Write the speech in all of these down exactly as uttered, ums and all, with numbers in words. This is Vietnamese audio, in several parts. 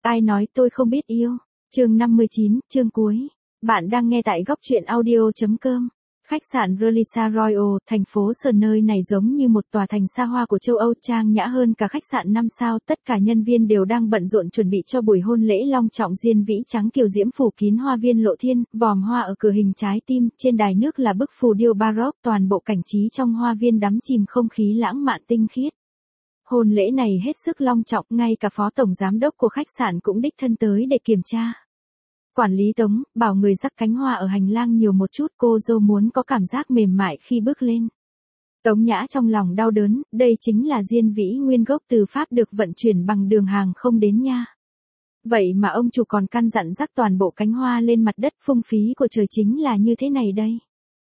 Ai nói tôi không biết yêu? Chương năm mươi chín, chương cuối. Bạn đang nghe tại góc truyện audio.com. Khách sạn Relisa Royal, thành phố Sơn nơi này giống như một tòa thành xa hoa của châu Âu, trang nhã hơn cả khách sạn năm sao. Tất cả nhân viên đều đang bận rộn chuẩn bị cho buổi hôn lễ long trọng. Diên vĩ trắng kiều diễm phủ kín hoa viên lộ thiên, vòm hoa ở cửa hình trái tim, trên đài nước là bức phù điêu baroque. Toàn bộ cảnh trí trong hoa viên đắm chìm không khí lãng mạn tinh khiết. Hôn lễ này hết sức long trọng, ngay cả phó tổng giám đốc của khách sạn cũng đích thân tới để kiểm tra. Quản lý Tống bảo người rắc cánh hoa ở hành lang nhiều một chút, cô dâu muốn có cảm giác mềm mại khi bước lên. Tống Nhã trong lòng đau đớn, đây chính là diên vĩ nguyên gốc từ Pháp được vận chuyển bằng đường hàng không đến nha. Vậy mà ông chủ còn căn dặn rắc toàn bộ cánh hoa lên mặt đất, phung phí của trời chính là như thế này đây.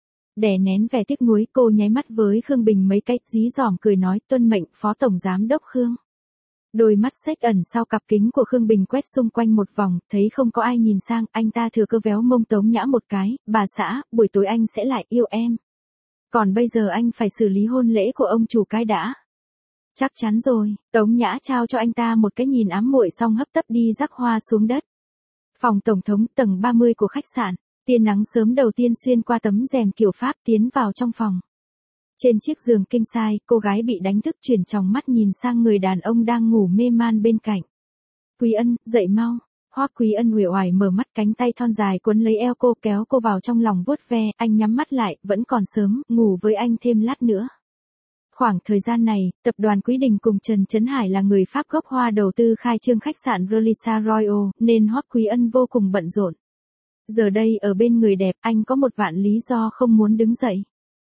Đè nén vẻ tiếc nuối, cô nháy mắt với Khương Bình mấy cái, dí dỏm cười nói, tuân mệnh phó tổng giám đốc Khương. Đôi mắt xếch ẩn sau cặp kính của Khương Bình quét xung quanh một vòng, thấy không có ai nhìn sang, anh ta thừa cơ véo mông Tống Nhã một cái, bà xã, buổi tối anh sẽ lại yêu em. Còn bây giờ anh phải xử lý hôn lễ của ông chủ cái đã. Chắc chắn rồi, Tống Nhã trao cho anh ta một cái nhìn ám muội xong hấp tấp đi rắc hoa xuống đất. Phòng tổng thống tầng ba mươi của khách sạn, tia nắng sớm đầu tiên xuyên qua tấm rèm kiểu Pháp tiến vào trong phòng. Trên chiếc giường king size, cô gái bị đánh thức chuyển tròng mắt nhìn sang người đàn ông đang ngủ mê man bên cạnh. Quý Ân, dậy mau. Hoắc Quý Ân uể oải mở mắt, cánh tay thon dài quấn lấy eo cô, kéo cô vào trong lòng vuốt ve. Anh nhắm mắt lại, vẫn còn sớm, ngủ với anh thêm lát nữa. Khoảng thời gian này, tập đoàn Quý Đình cùng Trần Chấn Hải là người Pháp gốc Hoa đầu tư khai trương khách sạn Relisa Royal, nên Hoắc Quý Ân vô cùng bận rộn. Giờ đây ở bên người đẹp, anh có một vạn lý do không muốn đứng dậy.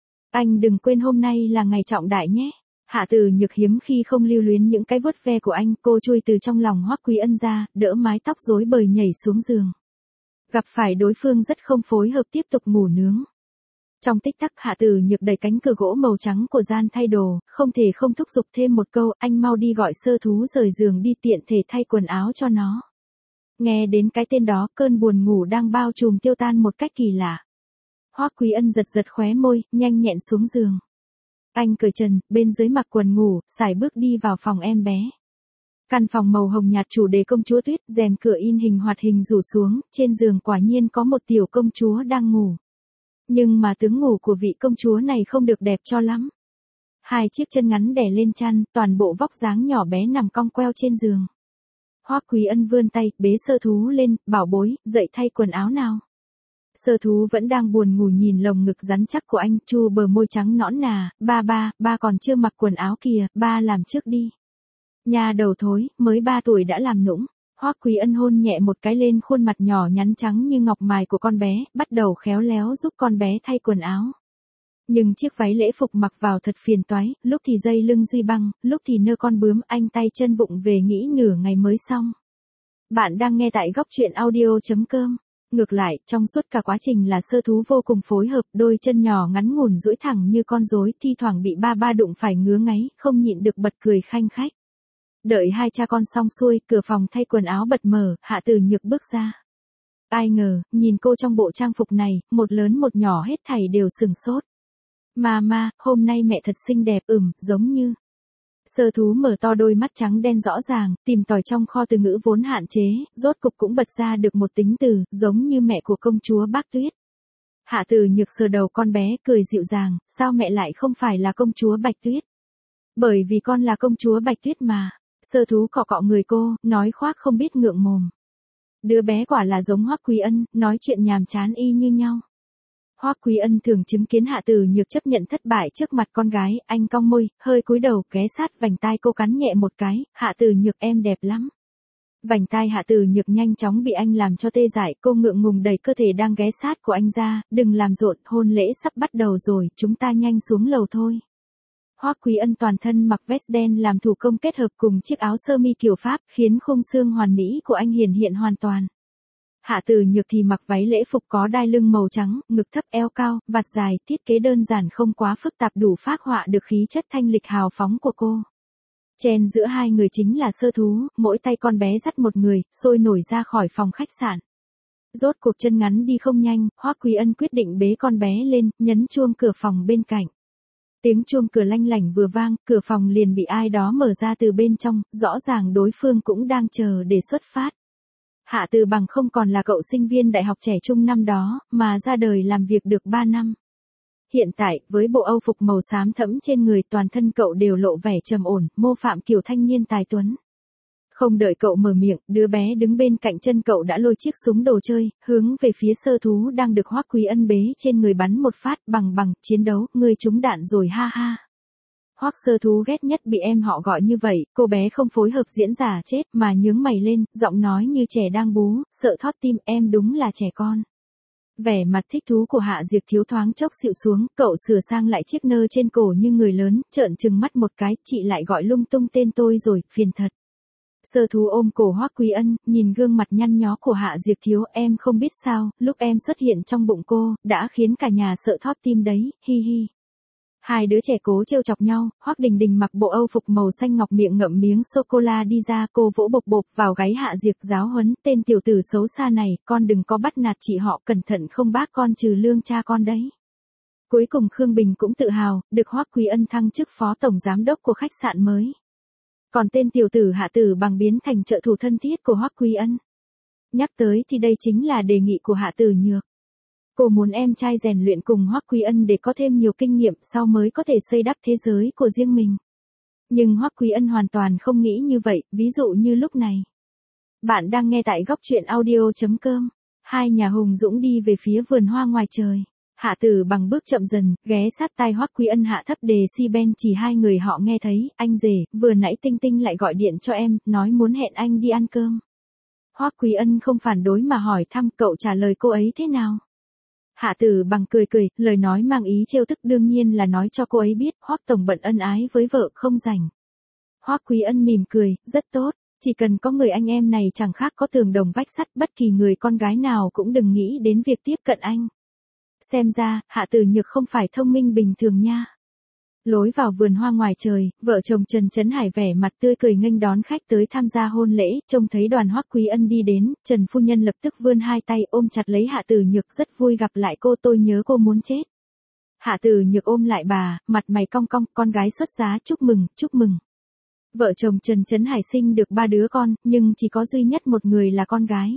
Anh đừng quên hôm nay là ngày trọng đại nhé. Hạ Từ Nhược hiếm khi không lưu luyến những cái vuốt ve của anh, cô chui từ trong lòng Hoắc Quý Ân ra, đỡ mái tóc rối bời nhảy xuống giường. Gặp phải đối phương rất không phối hợp, tiếp tục ngủ nướng. Trong tích tắc Hạ Từ Nhược đẩy cánh cửa gỗ màu trắng của gian thay đồ, không thể không thúc giục thêm một câu, anh mau đi gọi Sơ Thú rời giường đi, tiện thể thay quần áo cho nó. Nghe đến cái tên đó, cơn buồn ngủ đang bao trùm tiêu tan một cách kỳ lạ. Hoắc Quý Ân giật giật khóe môi, nhanh nhẹn xuống giường. Anh cởi trần, bên dưới mặc quần ngủ, sải bước đi vào phòng em bé. Căn phòng màu hồng nhạt chủ đề công chúa tuyết, rèm cửa in hình hoạt hình rủ xuống, trên giường quả nhiên có một tiểu công chúa đang ngủ. Nhưng mà tướng ngủ của vị công chúa này không được đẹp cho lắm. Hai chiếc chân ngắn đè lên chăn, toàn bộ vóc dáng nhỏ bé nằm cong queo trên giường. Hoắc Quý Ân vươn tay, bế Sơ Thú lên, bảo bối, dậy thay quần áo nào. Sơ Thú vẫn đang buồn ngủ nhìn lồng ngực rắn chắc của anh, chu bờ môi trắng nõn nà, ba ba, ba còn chưa mặc quần áo kìa, ba làm trước đi. Nhà đầu thối, mới ba tuổi đã làm nũng. Hoắc Quý Ân hôn nhẹ một cái lên khuôn mặt nhỏ nhắn trắng như ngọc mài của con bé, bắt đầu khéo léo giúp con bé thay quần áo. Nhưng chiếc váy lễ phục mặc vào thật phiền toái, lúc thì dây lưng duy băng, lúc thì nơ con bướm, anh tay chân vụng về nghĩ nửa ngày mới xong. Bạn đang nghe tại góc truyện audio.com. Ngược lại, trong suốt cả quá trình là Sơ Thú vô cùng phối hợp, đôi chân nhỏ ngắn ngủn duỗi thẳng như con rối, thi thoảng bị ba ba đụng phải ngứa ngáy, không nhịn được bật cười khanh khách. Đợi hai cha con xong xuôi, cửa phòng thay quần áo bật mở, Hạ Từ Nhược bước ra. Ai ngờ, nhìn cô trong bộ trang phục này, một lớn một nhỏ hết thảy đều sừng sốt. Mama, hôm nay mẹ thật xinh đẹp, ừm, giống như. Sơ Thú mở to đôi mắt trắng đen rõ ràng, tìm tòi trong kho từ ngữ vốn hạn chế, rốt cục cũng bật ra được một tính từ, giống như mẹ của công chúa Bác Tuyết. Hạ Từ Nhược sờ đầu con bé, cười dịu dàng, sao mẹ lại không phải là công chúa Bạch Tuyết? Bởi vì con là công chúa Bạch Tuyết mà. Sơ Thú cọ cọ người cô, nói khoác không biết ngượng mồm. Đứa bé quả là giống Hoắc Quý Ân, nói chuyện nhàm chán y như nhau. Hoắc Quý Ân thường chứng kiến Hạ Từ Nhược chấp nhận thất bại trước mặt con gái, anh cong môi, hơi cúi đầu, ghé sát vành tai cô cắn nhẹ một cái, Hạ Từ Nhược em đẹp lắm. Vành tai Hạ Từ Nhược nhanh chóng bị anh làm cho tê dại, cô ngượng ngùng đẩy cơ thể đang ghé sát của anh ra, đừng làm rộn, hôn lễ sắp bắt đầu rồi, chúng ta nhanh xuống lầu thôi. Hoắc Quý Ân toàn thân mặc vest đen làm thủ công kết hợp cùng chiếc áo sơ mi kiểu Pháp, khiến khung xương hoàn mỹ của anh hiển hiện hoàn toàn. Hạ Từ Nhược thì mặc váy lễ phục có đai lưng màu trắng, ngực thấp eo cao, vạt dài, thiết kế đơn giản không quá phức tạp đủ phác họa được khí chất thanh lịch hào phóng của cô. Chen giữa hai người chính là Sơ Thú, mỗi tay con bé dắt một người, sôi nổi ra khỏi phòng khách sạn. Rốt cuộc chân ngắn đi không nhanh, Hoắc Quý Ân quyết định bế con bé lên, nhấn chuông cửa phòng bên cạnh. Tiếng chuông cửa lanh lảnh vừa vang, cửa phòng liền bị ai đó mở ra từ bên trong, rõ ràng đối phương cũng đang chờ để xuất phát. Hạ Từ Bằng không còn là cậu sinh viên đại học trẻ trung năm đó, mà ra đời làm việc được ba năm. Hiện tại, với bộ âu phục màu xám thẫm trên người, toàn thân cậu đều lộ vẻ trầm ổn, mô phạm kiểu thanh niên tài tuấn. Không đợi cậu mở miệng, đứa bé đứng bên cạnh chân cậu đã lôi chiếc súng đồ chơi, hướng về phía Sơ Thú đang được Hoắc Quý Ân bế trên người bắn một phát. Bằng bằng, chiến đấu, ngươi trúng đạn rồi ha ha. Hoắc Sơ Thú ghét nhất bị em họ gọi như vậy, cô bé không phối hợp diễn giả chết mà nhướng mày lên, giọng nói như trẻ đang bú, sợ thót tim, em đúng là trẻ con. Vẻ mặt thích thú của Hạ Diệp Thiếu thoáng chốc xịu xuống, cậu sửa sang lại chiếc nơ trên cổ như người lớn, trợn trừng mắt một cái, chị lại gọi lung tung tên tôi rồi, phiền thật. Sơ Thú ôm cổ Hoắc Quý Ân, nhìn gương mặt nhăn nhó của Hạ Diệp Thiếu, em không biết sao, lúc em xuất hiện trong bụng cô, đã khiến cả nhà sợ thót tim đấy, hi hi. Hai đứa trẻ cố trêu chọc nhau, Hoắc Đình Đình mặc bộ âu phục màu xanh ngọc miệng ngậm miếng sô-cô-la đi ra, cô vỗ bộc bộc vào gáy Hạ Diệp giáo huấn, tên tiểu tử xấu xa này, con đừng có bắt nạt chị họ, cẩn thận không bác con trừ lương cha con đấy. Cuối cùng Khương Bình cũng tự hào, được Hoắc Quý Ân thăng chức phó tổng giám đốc của khách sạn mới. Còn tên tiểu tử Hạ Tử Bằng biến thành trợ thủ thân thiết của Hoắc Quý Ân. Nhắc tới thì đây chính là đề nghị của Hạ Tử Nhược. Cô muốn em trai rèn luyện cùng Hoắc Quý Ân để có thêm nhiều kinh nghiệm sau mới có thể xây đắp thế giới của riêng mình. Nhưng Hoắc Quý Ân hoàn toàn không nghĩ như vậy, ví dụ như lúc này. Bạn đang nghe tại góc truyện audio chấm com. Hai nhà hùng dũng đi về phía vườn hoa ngoài trời. Hạ Tử Bằng bước chậm dần, ghé sát tai Hoắc Quý Ân hạ thấp đề si ben chỉ hai người họ nghe thấy, anh rể, vừa nãy Tinh Tinh lại gọi điện cho em, nói muốn hẹn anh đi ăn cơm. Hoắc Quý Ân không phản đối mà hỏi thăm cậu trả lời cô ấy thế nào. Hạ Tử Bằng cười cười, lời nói mang ý trêu tức đương nhiên là nói cho cô ấy biết, Hoắc tổng bận ân ái với vợ không rảnh. Hoắc Quý Ân mỉm cười, rất tốt, chỉ cần có người anh em này chẳng khác có tường đồng vách sắt, bất kỳ người con gái nào cũng đừng nghĩ đến việc tiếp cận anh. Xem ra, Hạ Tử Nhược không phải thông minh bình thường nha. Lối vào vườn hoa ngoài trời, vợ chồng Trần Chấn Hải vẻ mặt tươi cười nghênh đón khách tới tham gia hôn lễ, trông thấy đoàn Hoắc Quý Ân đi đến, Trần phu nhân lập tức vươn hai tay ôm chặt lấy Hạ Tử Nhược, rất vui gặp lại cô, tôi nhớ cô muốn chết. Hạ Tử Nhược ôm lại bà, mặt mày cong cong, con gái xuất giá, chúc mừng, chúc mừng. Vợ chồng Trần Chấn Hải sinh được ba đứa con, nhưng chỉ có duy nhất một người là con gái.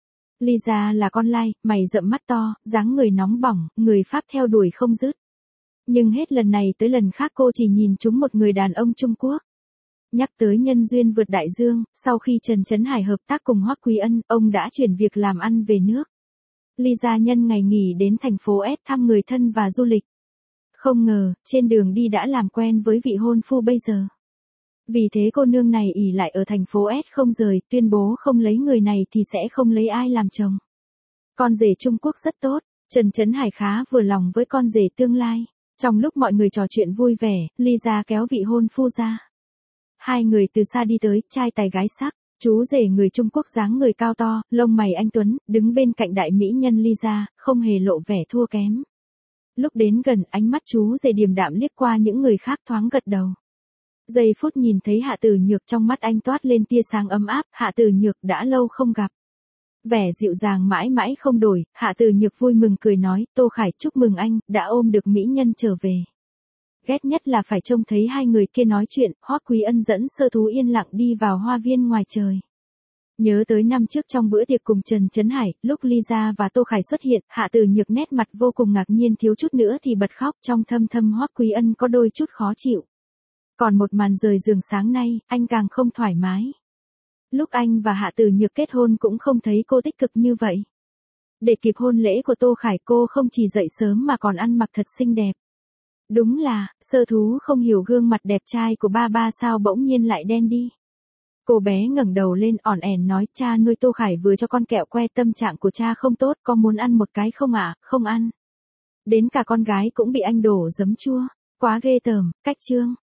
Lisa là con lai, mày rậm mắt to, dáng người nóng bỏng, người Pháp theo đuổi không dứt. Nhưng hết lần này tới lần khác cô chỉ nhìn trúng một người đàn ông Trung Quốc. Nhắc tới nhân duyên vượt đại dương, sau khi Trần Chấn Hải hợp tác cùng Hoắc Quý Ân, ông đã chuyển việc làm ăn về nước. Lisa nhân ngày nghỉ đến thành phố S thăm người thân và du lịch. Không ngờ, trên đường đi đã làm quen với vị hôn phu bây giờ. Vì thế cô nương này ỷ lại ở thành phố S không rời, tuyên bố không lấy người này thì sẽ không lấy ai làm chồng. Con rể Trung Quốc rất tốt, Trần Chấn Hải khá vừa lòng với con rể tương lai. Trong lúc mọi người trò chuyện vui vẻ, Lisa kéo vị hôn phu ra. Hai người từ xa đi tới, trai tài gái sắc, chú rể người Trung Quốc dáng người cao to, lông mày anh tuấn, đứng bên cạnh đại mỹ nhân Lisa, không hề lộ vẻ thua kém. Lúc đến gần, ánh mắt chú rể điềm đạm liếc qua những người khác thoáng gật đầu. Giây phút nhìn thấy Hạ Tử Nhược, trong mắt anh toát lên tia sáng ấm áp, Hạ Tử Nhược đã lâu không gặp. Vẻ dịu dàng mãi mãi không đổi, Hạ Tử Nhược vui mừng cười nói, Tô Khải chúc mừng anh, đã ôm được mỹ nhân trở về. Ghét nhất là phải trông thấy hai người kia nói chuyện, Hoắc Quý Ân dẫn Sơ Thú yên lặng đi vào hoa viên ngoài trời. Nhớ tới năm trước trong bữa tiệc cùng Trần Chấn Hải, lúc Lisa và Tô Khải xuất hiện, Hạ Tử Nhược nét mặt vô cùng ngạc nhiên, thiếu chút nữa thì bật khóc, trong thâm thâm Hoắc Quý Ân có đôi chút khó chịu. Còn một màn rời giường sáng nay, anh càng không thoải mái. Lúc anh và Hạ Tử Nhược kết hôn cũng không thấy cô tích cực như vậy. Để kịp hôn lễ của Tô Khải, cô không chỉ dậy sớm mà còn ăn mặc thật xinh đẹp. Đúng là, Sơ Thú không hiểu gương mặt đẹp trai của ba ba sao bỗng nhiên lại đen đi. Cô bé ngẩng đầu lên ỏn ẻn nói, cha nuôi Tô Khải vừa cho con kẹo que, tâm trạng của cha không tốt, con muốn ăn một cái không ạ? À? Không ăn. Đến cả con gái cũng bị anh đổ giấm chua. Quá ghê tởm, cách trương.